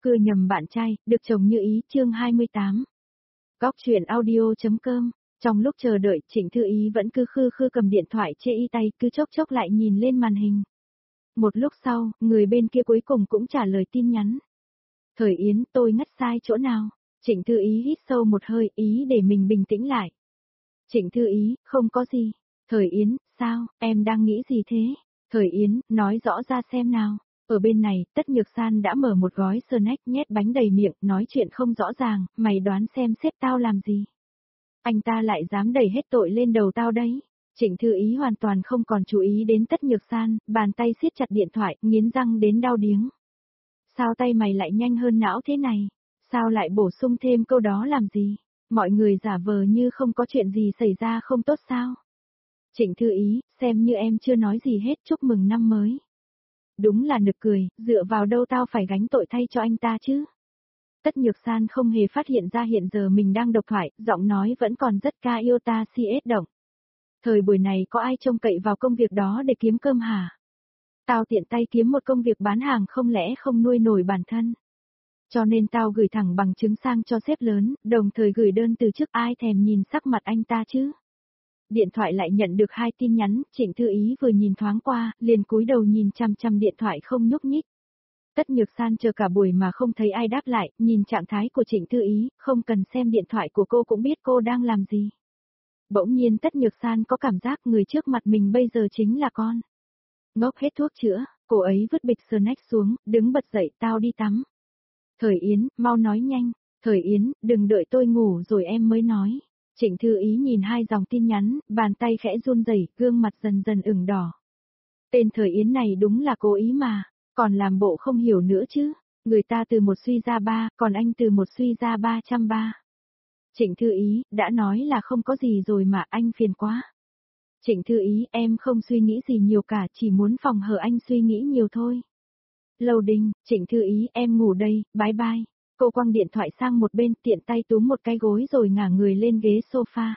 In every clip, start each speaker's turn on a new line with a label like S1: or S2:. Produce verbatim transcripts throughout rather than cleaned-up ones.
S1: cưa nhầm bạn trai, được chồng như ý, chương hai mươi tám. Góc truyện audio.com. Trong lúc chờ đợi, Trịnh Thư Ý vẫn cứ khư khư cầm điện thoại chê y tay, cứ chốc chốc lại nhìn lên màn hình. Một lúc sau, người bên kia cuối cùng cũng trả lời tin nhắn. Thời Yến, tôi ngất sai chỗ nào? Trịnh Thư Ý hít sâu một hơi, ý để mình bình tĩnh lại. Trịnh Thư Ý, không có gì. Thời Yến, sao, em đang nghĩ gì thế? Thời Yến, nói rõ ra xem nào. Ở bên này, Tất Nhược San đã mở một gói snack nhét bánh đầy miệng, nói chuyện không rõ ràng, mày đoán xem sếp tao làm gì? Anh ta lại dám đẩy hết tội lên đầu tao đấy. Trịnh Thư Ý hoàn toàn không còn chú ý đến Tất Nhược San, bàn tay siết chặt điện thoại, nghiến răng đến đau điếng. Sao tay mày lại nhanh hơn não thế này? Sao lại bổ sung thêm câu đó làm gì? Mọi người giả vờ như không có chuyện gì xảy ra không tốt sao? Trịnh Thư Ý, xem như em chưa nói gì hết, chúc mừng năm mới. Đúng là nực cười, dựa vào đâu tao phải gánh tội thay cho anh ta chứ? Tất Nhược San không hề phát hiện ra hiện giờ mình đang độc thoại, giọng nói vẫn còn rất ca yêu ta si ết động. Thời buổi này có ai trông cậy vào công việc đó để kiếm cơm hả? Tao tiện tay kiếm một công việc bán hàng không lẽ không nuôi nổi bản thân. Cho nên tao gửi thẳng bằng chứng sang cho sếp lớn, đồng thời gửi đơn từ chức, ai thèm nhìn sắc mặt anh ta chứ? Điện thoại lại nhận được hai tin nhắn, Trịnh Thư Ý vừa nhìn thoáng qua, liền cúi đầu nhìn chằm chằm điện thoại không nhúc nhích. Tất Nhược San chờ cả buổi mà không thấy ai đáp lại, nhìn trạng thái của Trịnh Thư Ý, không cần xem điện thoại của cô cũng biết cô đang làm gì. Bỗng nhiên Tất Nhược San có cảm giác người trước mặt mình bây giờ chính là con. Ngốc hết thuốc chữa, cô ấy vứt bịch snack xuống, đứng bật dậy, tao đi tắm. Thời Yến, mau nói nhanh. Thời Yến, đừng đợi tôi ngủ rồi em mới nói. Trịnh Thư Ý nhìn hai dòng tin nhắn, bàn tay khẽ run rẩy, gương mặt dần dần ửng đỏ. Tên Thời Yến này đúng là cố ý mà, còn làm bộ không hiểu nữa chứ. Người ta từ một suy ra ba, còn anh từ một suy ra ba trăm ba. Trịnh Thư Ý, đã nói là không có gì rồi mà, anh phiền quá. Trịnh Thư Ý, em không suy nghĩ gì nhiều cả, chỉ muốn phòng hờ anh suy nghĩ nhiều thôi. Loading, Trịnh Thư Ý, em ngủ đây, bye bye. Cô quăng điện thoại sang một bên, tiện tay túm một cái gối rồi ngả người lên ghế sofa.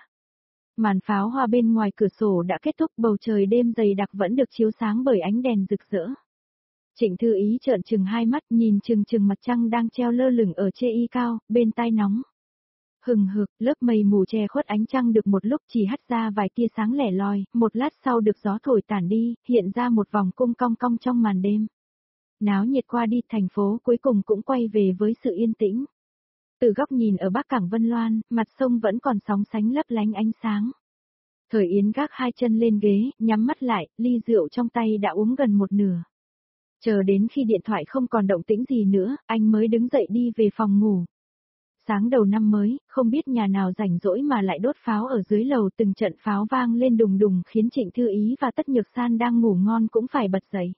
S1: Màn pháo hoa bên ngoài cửa sổ đã kết thúc, bầu trời đêm dày đặc vẫn được chiếu sáng bởi ánh đèn rực rỡ. Trịnh Thư Ý trợn trừng hai mắt, nhìn chừng chừng mặt trăng đang treo lơ lửng ở chê y cao, bên tai nóng. Hừng hực, lớp mây mù che khuất ánh trăng được một lúc, chỉ hắt ra vài tia sáng lẻ loi, một lát sau được gió thổi tản đi, hiện ra một vòng cung cong cong trong màn đêm. Náo nhiệt qua đi, thành phố cuối cùng cũng quay về với sự yên tĩnh. Từ góc nhìn ở bắc cảng Vân Loan, mặt sông vẫn còn sóng sánh lấp lánh ánh sáng. Thời Yến gác hai chân lên ghế, nhắm mắt lại, ly rượu trong tay đã uống gần một nửa. Chờ đến khi điện thoại không còn động tĩnh gì nữa, anh mới đứng dậy đi về phòng ngủ. Sáng đầu năm mới, không biết nhà nào rảnh rỗi mà lại đốt pháo ở dưới lầu, từng trận pháo vang lên đùng đùng khiến Trịnh Thư Ý và Tất Nhược San đang ngủ ngon cũng phải bật dậy.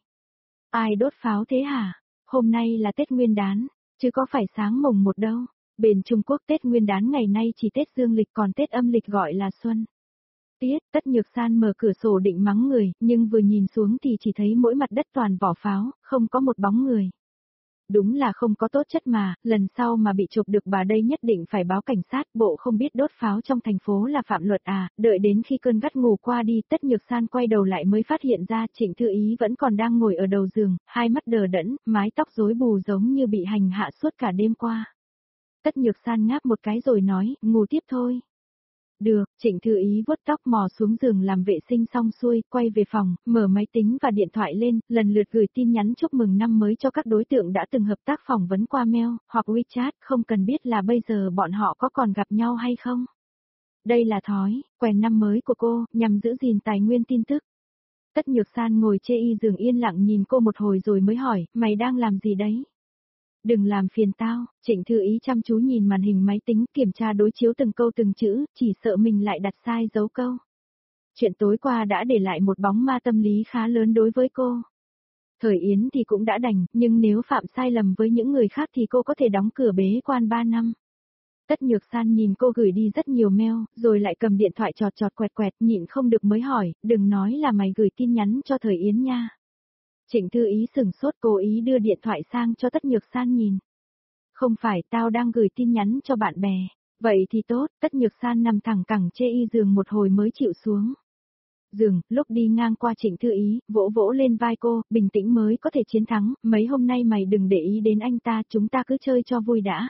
S1: Ai đốt pháo thế hả? Hôm nay là Tết Nguyên đán, chứ có phải sáng mồng một đâu. Bên Trung Quốc Tết Nguyên đán ngày nay chỉ Tết dương lịch, còn Tết âm lịch gọi là xuân. Tiết, Tất Nhược San mở cửa sổ định mắng người, nhưng vừa nhìn xuống thì chỉ thấy mỗi mặt đất toàn vỏ pháo, không có một bóng người. Đúng là không có tốt chất mà, lần sau mà bị chụp được bà đây nhất định phải báo cảnh sát, bộ không biết đốt pháo trong thành phố là phạm luật à. Đợi đến khi cơn gắt ngủ qua đi, Tất Nhược San quay đầu lại mới phát hiện ra Trịnh Thư Ý vẫn còn đang ngồi ở đầu giường, hai mắt đờ đẫn, mái tóc rối bù giống như bị hành hạ suốt cả đêm qua. Tất Nhược San ngáp một cái rồi nói, ngủ tiếp thôi. Được, Trịnh Thư Ý vuốt tóc mò xuống giường làm vệ sinh xong xuôi, quay về phòng, mở máy tính và điện thoại lên, lần lượt gửi tin nhắn chúc mừng năm mới cho các đối tượng đã từng hợp tác phỏng vấn qua mail, hoặc WeChat, không cần biết là bây giờ bọn họ có còn gặp nhau hay không. Đây là thói, quen năm mới của cô, nhằm giữ gìn tài nguyên tin tức. Tất Nhược San ngồi chê y giường yên lặng nhìn cô một hồi rồi mới hỏi, mày đang làm gì đấy? Đừng làm phiền tao. Trịnh Thư Ý chăm chú nhìn màn hình máy tính, kiểm tra đối chiếu từng câu từng chữ, chỉ sợ mình lại đặt sai dấu câu. Chuyện tối qua đã để lại một bóng ma tâm lý khá lớn đối với cô. Thời Yến thì cũng đã đành, nhưng nếu phạm sai lầm với những người khác thì cô có thể đóng cửa bế quan ba năm. Tất Nhược San nhìn cô gửi đi rất nhiều mail, rồi lại cầm điện thoại chọt chọt quẹt quẹt, nhịn không được mới hỏi, đừng nói là mày gửi tin nhắn cho Thời Yến nha. Trịnh Thư Ý sửng sốt, cố ý đưa điện thoại sang cho Tất Nhược San nhìn. Không phải, tao đang gửi tin nhắn cho bạn bè. Vậy thì tốt, Tất Nhược San nằm thẳng cẳng chê y giường một hồi mới chịu xuống. giường, lúc đi ngang qua Trịnh Thư Ý, vỗ vỗ lên vai cô, bình tĩnh mới có thể chiến thắng, mấy hôm nay mày đừng để ý đến anh ta, chúng ta cứ chơi cho vui đã.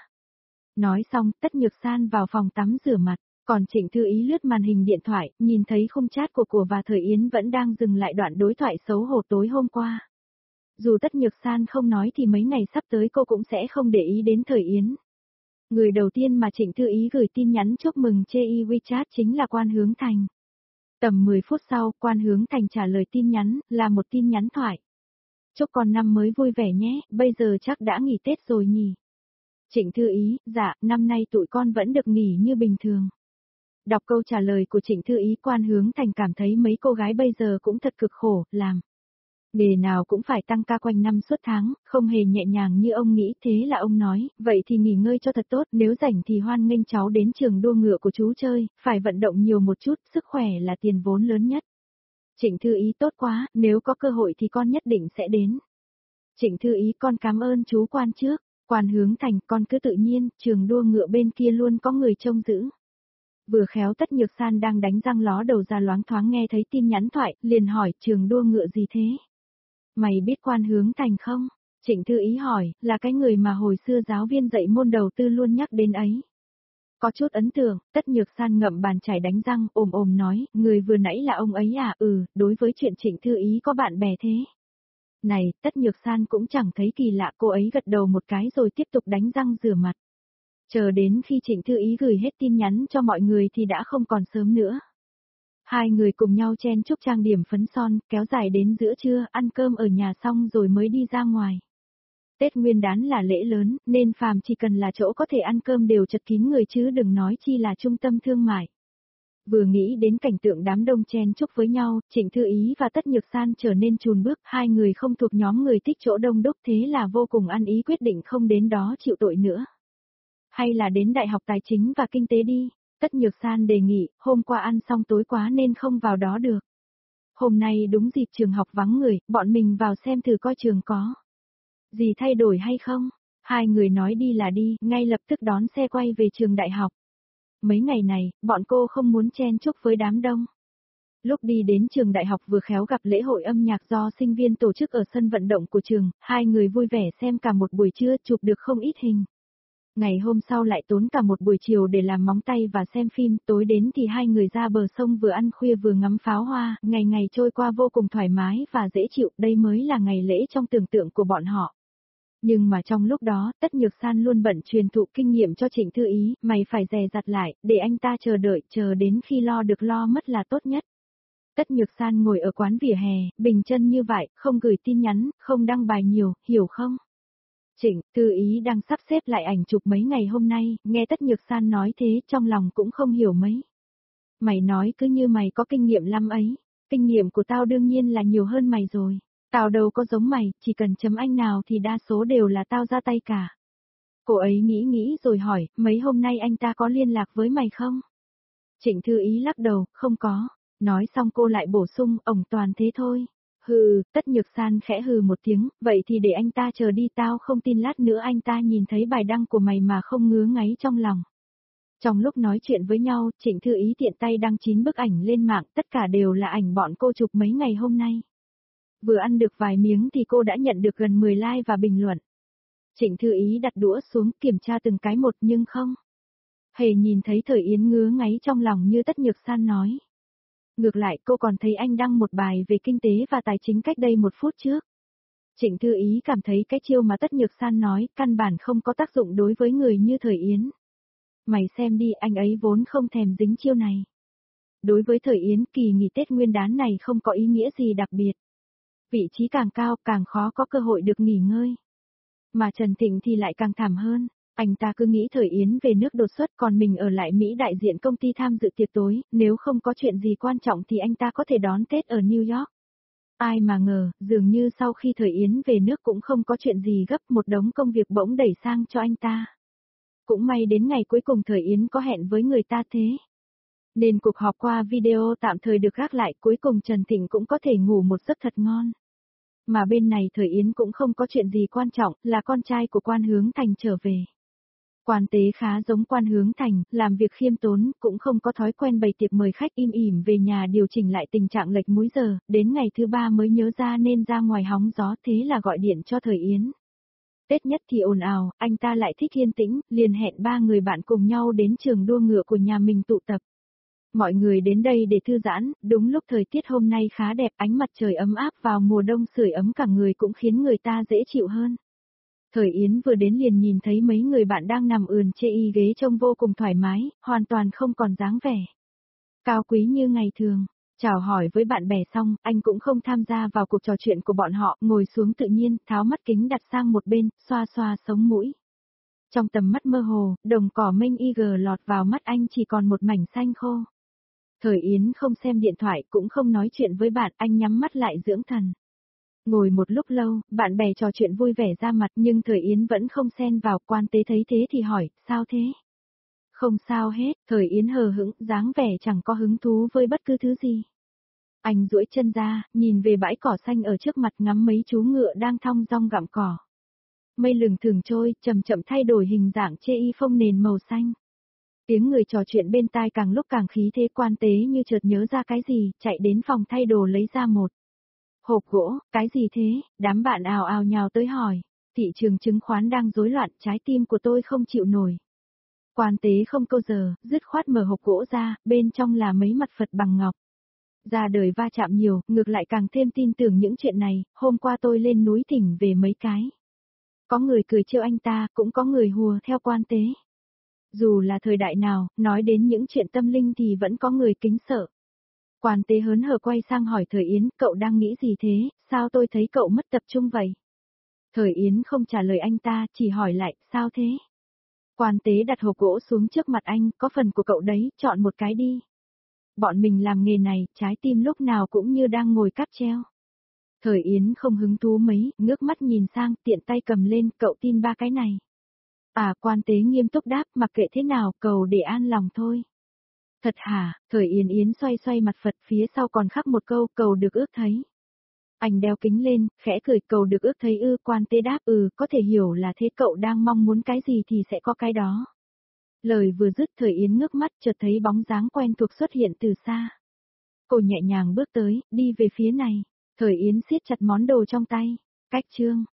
S1: Nói xong, Tất Nhược San vào phòng tắm rửa mặt, còn Trịnh Thư Ý lướt màn hình điện thoại, nhìn thấy khung chat của của và Thời Yến vẫn đang dừng lại đoạn đối thoại xấu hổ tối hôm qua. Dù Tất Nhược San không nói thì mấy ngày sắp tới cô cũng sẽ không để ý đến Thời Yến. Người đầu tiên mà Trịnh Thư Ý gửi tin nhắn chúc mừng chê y WeChat chính là Quan Hướng Thành. Tầm mười phút sau, Quan Hướng Thành trả lời tin nhắn, là một tin nhắn thoại. Chúc con năm mới vui vẻ nhé, bây giờ chắc đã nghỉ Tết rồi nhỉ. Trịnh Thư Ý, dạ, năm nay tụi con vẫn được nghỉ như bình thường. Đọc câu trả lời của Trịnh Thư Ý, Quan Hướng Thành cảm thấy mấy cô gái bây giờ cũng thật cực khổ, làm. Nghề nào cũng phải tăng ca quanh năm suốt tháng, không hề nhẹ nhàng như ông nghĩ, thế là ông nói, vậy thì nghỉ ngơi cho thật tốt, nếu rảnh thì hoan nghênh cháu đến trường đua ngựa của chú chơi, phải vận động nhiều một chút, sức khỏe là tiền vốn lớn nhất. Trịnh Thư Ý, tốt quá, nếu có cơ hội thì con nhất định sẽ đến. Trịnh Thư Ý, con cảm ơn chú Quan trước. Quan Hướng Thành, con cứ tự nhiên, trường đua ngựa bên kia luôn có người trông giữ. Vừa khéo Tất Nhược San đang đánh răng ló đầu ra loáng thoáng nghe thấy tin nhắn thoại, liền hỏi, trường đua ngựa gì thế? Mày biết Quan Hướng Thành không? Trịnh Thư Ý hỏi, là cái người mà hồi xưa giáo viên dạy môn đầu tư luôn nhắc đến ấy. Có chút ấn tượng, Tất Nhược San ngậm bàn chải đánh răng, ồm ồm nói, người vừa nãy là ông ấy à, ừ, đối với chuyện Trịnh Thư Ý có bạn bè thế. Này, Tất Nhược San cũng chẳng thấy kỳ lạ, cô ấy gật đầu một cái rồi tiếp tục đánh răng rửa mặt. Chờ đến khi Trịnh Thư Ý gửi hết tin nhắn cho mọi người thì đã không còn sớm nữa. Hai người cùng nhau chen chúc trang điểm phấn son, kéo dài đến giữa trưa, ăn cơm ở nhà xong rồi mới đi ra ngoài. Tết Nguyên Đán là lễ lớn, nên phàm chỉ cần là chỗ có thể ăn cơm đều chật kín người chứ đừng nói chi là trung tâm thương mại. Vừa nghĩ đến cảnh tượng đám đông chen chúc với nhau, Trịnh Thư Ý và Tất Nhược San trở nên chùn bước, hai người không thuộc nhóm người thích chỗ đông đúc, thế là vô cùng ăn ý quyết định không đến đó chịu tội nữa. Hay là đến Đại học Tài chính và Kinh tế đi, Tất Nhược San đề nghị, hôm qua ăn xong tối quá nên không vào đó được. Hôm nay đúng dịp trường học vắng người, bọn mình vào xem thử coi trường có gì thay đổi hay không. Hai người nói đi là đi, ngay lập tức đón xe quay về trường đại học. Mấy ngày này, bọn cô không muốn chen chúc với đám đông. Lúc đi đến trường đại học vừa khéo gặp lễ hội âm nhạc do sinh viên tổ chức ở sân vận động của trường, hai người vui vẻ xem cả một buổi trưa, chụp được không ít hình. Ngày hôm sau lại tốn cả một buổi chiều để làm móng tay và xem phim, tối đến thì hai người ra bờ sông vừa ăn khuya vừa ngắm pháo hoa, ngày ngày trôi qua vô cùng thoải mái và dễ chịu, đây mới là ngày lễ trong tưởng tượng của bọn họ. Nhưng mà trong lúc đó, Tất Nhược San luôn bận truyền thụ kinh nghiệm cho Trịnh Thư Ý, mày phải dè dặt lại, để anh ta chờ đợi, chờ đến khi lo được lo mất là tốt nhất. Tất Nhược San ngồi ở quán vỉa hè, bình chân như vậy, không gửi tin nhắn, không đăng bài nhiều, hiểu không? Trịnh Thư Ý đang sắp xếp lại ảnh chụp mấy ngày hôm nay, nghe Tất Nhược San nói thế, trong lòng cũng không hiểu mấy. Mày nói cứ như mày có kinh nghiệm lắm ấy, kinh nghiệm của tao đương nhiên là nhiều hơn mày rồi. Tao đâu có giống mày, chỉ cần chấm anh nào thì đa số đều là tao ra tay cả. Cô ấy nghĩ nghĩ rồi hỏi, mấy hôm nay anh ta có liên lạc với mày không? Trịnh Thư Ý lắc đầu, không có. Nói xong cô lại bổ sung, ổng toàn thế thôi. Hừ, Tất Nhược San khẽ hừ một tiếng, vậy thì để anh ta chờ đi, tao không tin lát nữa anh ta nhìn thấy bài đăng của mày mà không ngứa ngáy trong lòng. Trong lúc nói chuyện với nhau, Trịnh Thư Ý tiện tay đăng chín bức ảnh lên mạng, tất cả đều là ảnh bọn cô chụp mấy ngày hôm nay. Vừa ăn được vài miếng thì cô đã nhận được gần mười like và bình luận. Trịnh Thư Ý đặt đũa xuống kiểm tra từng cái một nhưng không hề nhìn thấy Thời Yến ngứa ngáy trong lòng như Tất Nhược San nói. Ngược lại cô còn thấy anh đăng một bài về kinh tế và tài chính cách đây một phút trước. Trịnh Thư Ý cảm thấy cái chiêu mà Tất Nhược San nói căn bản không có tác dụng đối với người như Thời Yến. Mày xem đi, anh ấy vốn không thèm dính chiêu này. Đối với Thời Yến, kỳ nghỉ Tết Nguyên Đán này không có ý nghĩa gì đặc biệt. Vị trí càng cao càng khó có cơ hội được nghỉ ngơi. Mà Trần Thịnh thì lại càng thảm hơn, anh ta cứ nghĩ Thời Yến về nước đột xuất còn mình ở lại Mỹ đại diện công ty tham dự tiệc tối, nếu không có chuyện gì quan trọng thì anh ta có thể đón Tết ở New York. Ai mà ngờ, dường như sau khi Thời Yến về nước cũng không có chuyện gì gấp, một đống công việc bỗng đẩy sang cho anh ta. Cũng may đến ngày cuối cùng Thời Yến có hẹn với người ta thế. Nên cuộc họp qua video tạm thời được gác lại, cuối cùng Trần Thịnh cũng có thể ngủ một giấc thật ngon. Mà bên này Thời Yến cũng không có chuyện gì quan trọng, là con trai của Quan Hướng Thành trở về. Quan tế khá giống quan hướng thành, làm việc khiêm tốn, cũng không có thói quen bày tiệc mời khách im ỉm về nhà điều chỉnh lại tình trạng lệch múi giờ, đến ngày thứ ba mới nhớ ra nên ra ngoài hóng gió, thế là gọi điện cho Thời Yến. Tết nhất thì ồn ào, anh ta lại thích yên tĩnh, liền hẹn ba người bạn cùng nhau đến trường đua ngựa của nhà mình tụ tập. Mọi người đến đây để thư giãn, đúng lúc thời tiết hôm nay khá đẹp, ánh mặt trời ấm áp vào mùa đông sưởi ấm cả người cũng khiến người ta dễ chịu hơn. Thời Yến vừa đến liền nhìn thấy mấy người bạn đang nằm ườn chê y ghế trông vô cùng thoải mái, hoàn toàn không còn dáng vẻ cao quý như ngày thường. Chào hỏi với bạn bè xong, anh cũng không tham gia vào cuộc trò chuyện của bọn họ, ngồi xuống tự nhiên, tháo mắt kính đặt sang một bên, xoa xoa sống mũi. Trong tầm mắt mơ hồ, đồng cỏ mênh y gờ lọt vào mắt anh chỉ còn một mảnh xanh khô. Thời Yến không xem điện thoại cũng không nói chuyện với bạn, anh nhắm mắt lại dưỡng thần. Ngồi một lúc lâu, bạn bè trò chuyện vui vẻ ra mặt nhưng Thời Yến vẫn không xen vào. Quan tế thấy thế thì hỏi, sao thế? Không sao hết, Thời Yến hờ hững, dáng vẻ chẳng có hứng thú với bất cứ thứ gì. Anh duỗi chân ra, nhìn về bãi cỏ xanh ở trước mặt, ngắm mấy chú ngựa đang thong dong gặm cỏ. Mây lừng thừng trôi, chậm chậm thay đổi hình dạng chê y phông nền màu xanh. Tiếng người trò chuyện bên tai càng lúc càng khí thế. Quan tế như chợt nhớ ra cái gì, chạy đến phòng thay đồ lấy ra một hộp gỗ. Cái gì thế? Đám bạn ào ào nhào tới hỏi. Thị trường chứng khoán đang rối loạn, trái tim của tôi không chịu nổi. Quan tế không câu giờ, dứt khoát mở hộp gỗ ra, bên trong là mấy mặt Phật bằng ngọc. Ra đời va chạm nhiều, ngược lại càng thêm tin tưởng những chuyện này. Hôm qua tôi lên núi thỉnh về mấy cái. Có người cười trêu anh ta, cũng có người hùa theo quan tế. Dù là thời đại nào, nói đến những chuyện tâm linh thì vẫn có người kính sợ. Quan tế hớn hở quay sang hỏi Thời Yến, cậu đang nghĩ gì thế, sao tôi thấy cậu mất tập trung vậy? Thời Yến không trả lời anh ta, chỉ hỏi lại, sao thế? Quan tế đặt hộp gỗ xuống trước mặt anh, có phần của cậu đấy, chọn một cái đi. Bọn mình làm nghề này, trái tim lúc nào cũng như đang ngồi cáp treo. Thời Yến không hứng thú mấy, ngước mắt nhìn sang, tiện tay cầm lên, cậu tin ba cái này. À, quan tế nghiêm túc đáp, mặc kệ thế nào, cầu để an lòng thôi. Thật hả? Thời Yến Yến xoay xoay mặt Phật, phía sau còn khắc một câu, cầu được ước thấy. Anh đeo kính lên, khẽ cười, cầu được ước thấy ư? Quan tế đáp, ừ, có thể hiểu là thế, cậu đang mong muốn cái gì thì sẽ có cái đó. Lời vừa dứt, Thời Yến ngước mắt, chợt thấy bóng dáng quen thuộc xuất hiện từ xa. Cô nhẹ nhàng bước tới, đi về phía này. Thời Yến siết chặt món đồ trong tay. Cách chương.